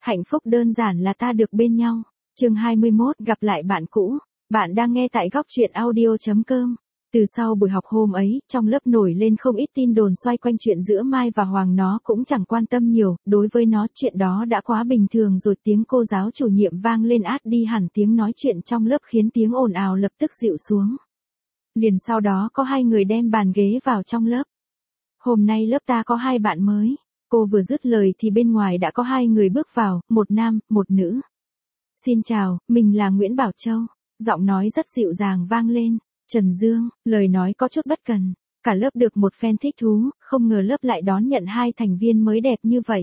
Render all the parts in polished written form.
Hạnh phúc đơn giản là ta được bên nhau. Chương 21, gặp lại bạn cũ. Bạn đang nghe tại góc truyện audio.com. Từ sau buổi học hôm ấy, trong lớp nổi lên không ít tin đồn xoay quanh chuyện giữa Mai và Hoàng, nó cũng chẳng quan tâm nhiều, đối với nó chuyện đó đã quá bình thường rồi. Tiếng cô giáo chủ nhiệm vang lên át đi hẳn tiếng nói chuyện trong lớp, khiến tiếng ồn ào lập tức dịu xuống. Liền sau đó có 2 người đem bàn ghế vào trong lớp. Hôm nay lớp ta có 2 bạn mới. Cô vừa dứt lời thì bên ngoài đã có 2 người bước vào, một nam, một nữ. Xin chào, mình là Nguyễn Bảo Châu. Giọng nói rất dịu dàng vang lên. Trần Dương, lời nói có chút bất cần. Cả lớp được một phen thích thú, không ngờ lớp lại đón nhận 2 thành viên mới đẹp như vậy.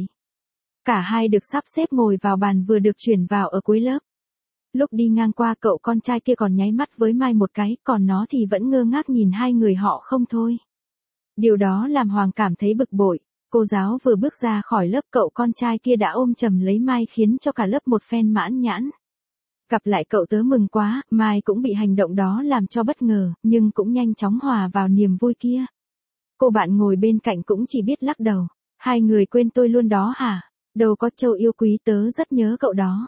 Cả hai được sắp xếp ngồi vào bàn vừa được chuyển vào ở cuối lớp. Lúc đi ngang qua, cậu con trai kia còn nháy mắt với Mai một cái, còn nó thì vẫn ngơ ngác nhìn 2 người họ không thôi. Điều đó làm Hoàng cảm thấy bực bội. Cô giáo vừa bước ra khỏi lớp, cậu con trai kia đã ôm chầm lấy Mai, khiến cho cả lớp một phen mãn nhãn. Gặp lại cậu tớ mừng quá. Mai cũng bị hành động đó làm cho bất ngờ, nhưng cũng nhanh chóng hòa vào niềm vui kia. Cô bạn ngồi bên cạnh cũng chỉ biết lắc đầu. 2 người quên tôi luôn đó hả? Đâu có, Châu yêu quý, tớ rất nhớ cậu đó.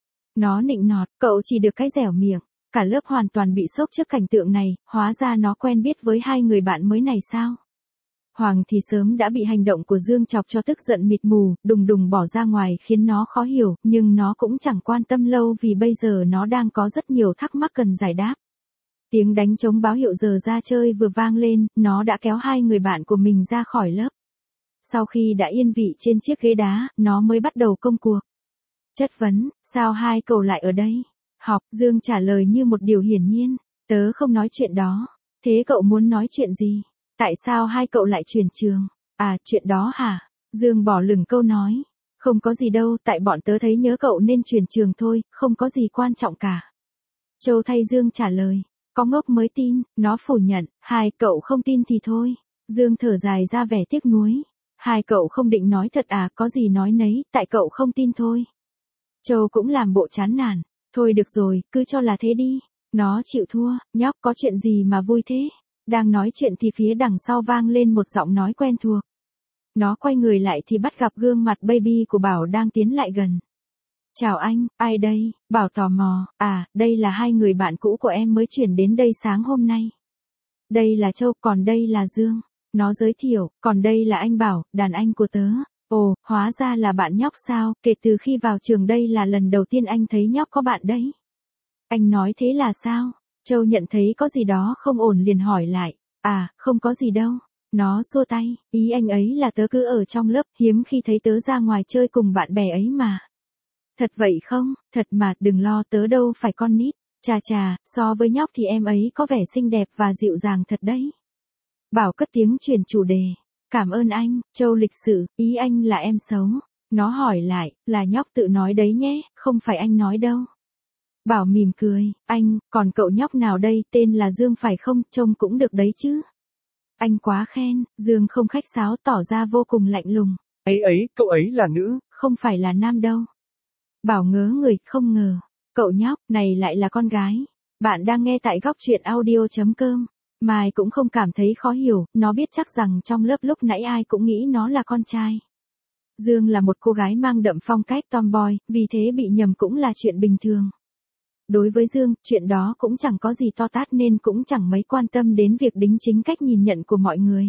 Nó nịnh nọt, cậu chỉ được cái dẻo miệng. Cả lớp hoàn toàn bị sốc trước cảnh tượng này, hóa ra nó quen biết với 2 người bạn mới này sao? Hoàng thì sớm đã bị hành động của Dương chọc cho tức giận mịt mù, đùng đùng bỏ ra ngoài, khiến nó khó hiểu, nhưng nó cũng chẳng quan tâm lâu vì bây giờ nó đang có rất nhiều thắc mắc cần giải đáp. Tiếng đánh trống báo hiệu giờ ra chơi vừa vang lên, nó đã kéo 2 người bạn của mình ra khỏi lớp. Sau khi đã yên vị trên chiếc ghế đá, nó mới bắt đầu công cuộc. Chất vấn, sao 2 cậu lại ở đây? Học, Dương trả lời như một điều hiển nhiên, tớ không nói chuyện đó. Thế cậu muốn nói chuyện gì? Tại sao 2 cậu lại chuyển trường? À, chuyện đó hả? Dương bỏ lửng câu nói. Không có gì đâu, tại bọn tớ thấy nhớ cậu nên chuyển trường thôi, không có gì quan trọng cả. Châu thay Dương trả lời. Có ngốc mới tin, nó phủ nhận. 2 cậu không tin thì thôi. Dương thở dài ra vẻ tiếc nuối. 2 cậu không định nói thật à? Có gì nói nấy, tại cậu không tin thôi. Châu cũng làm bộ chán nản. Thôi được rồi, cứ cho là thế đi. Nó chịu thua. Nhóc, có chuyện gì mà vui thế? Đang nói chuyện thì phía đằng sau vang lên một giọng nói quen thuộc. Nó quay người lại thì bắt gặp gương mặt baby của Bảo đang tiến lại gần. Chào anh, ai đây? Bảo tò mò. À, đây là 2 người bạn cũ của em mới chuyển đến đây sáng hôm nay. Đây là Châu, còn đây là Dương. Nó giới thiệu, còn đây là anh Bảo, đàn anh của tớ. Ồ, hóa ra là bạn nhóc sao? Kể từ khi vào trường đây là lần đầu tiên anh thấy nhóc có bạn đấy. Anh nói thế là sao? Châu nhận thấy có gì đó không ổn liền hỏi lại. À, không có gì đâu. Nó xua tay, ý anh ấy là tớ cứ ở trong lớp, hiếm khi thấy tớ ra ngoài chơi cùng bạn bè ấy mà. Thật vậy không? Thật mà, đừng lo, tớ đâu phải con nít. Chà chà, so với nhóc thì em ấy có vẻ xinh đẹp và dịu dàng thật đấy. Bảo cất tiếng chuyển chủ đề. Cảm ơn anh. Châu lịch sự, ý anh là em xấu. Nó hỏi lại, là nhóc tự nói đấy nhé, không phải anh nói đâu. Bảo mỉm cười, anh, còn cậu nhóc nào đây, tên là Dương phải không? Trông cũng được đấy chứ. Anh quá khen. Dương không khách sáo, tỏ ra vô cùng lạnh lùng. Cậu ấy là nữ. Không phải là nam đâu. Bảo ngớ người, không ngờ. Cậu nhóc, này lại là con gái. Bạn đang nghe tại góc truyện audio.com. Mai cũng không cảm thấy khó hiểu, nó biết chắc rằng trong lớp lúc nãy ai cũng nghĩ nó là con trai. Dương là một cô gái mang đậm phong cách tomboy, vì thế bị nhầm cũng là chuyện bình thường. Đối với Dương, chuyện đó cũng chẳng có gì to tát nên cũng chẳng mấy quan tâm đến việc đính chính cách nhìn nhận của mọi người.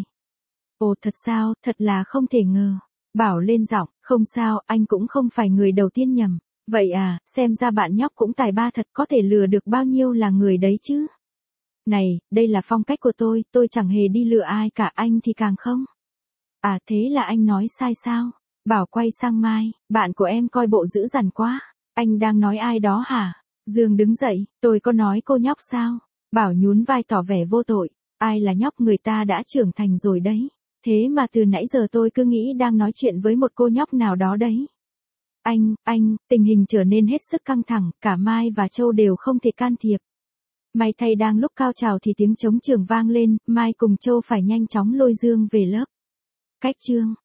Ồ thật sao, thật là không thể ngờ. Bảo lên giọng, không sao, anh cũng không phải người đầu tiên nhầm. Vậy à, xem ra bạn nhóc cũng tài ba thật, có thể lừa được bao nhiêu là người đấy chứ. Này, đây là phong cách của tôi chẳng hề đi lừa ai cả, anh thì càng không. À thế là anh nói sai sao? Bảo quay sang Mai, bạn của em coi bộ dữ dằn quá. Anh đang nói ai đó hả? Dương đứng dậy, tôi có nói cô nhóc sao? Bảo nhún vai tỏ vẻ vô tội. Ai là nhóc, người ta đã trưởng thành rồi đấy. Thế mà từ nãy giờ tôi cứ nghĩ đang nói chuyện với một cô nhóc nào đó đấy. Anh, tình hình trở nên hết sức căng thẳng, cả Mai và Châu đều không thể can thiệp. May thay đang lúc cao trào thì tiếng trống trường vang lên, Mai cùng Châu phải nhanh chóng lôi Dương về lớp. Cách chương,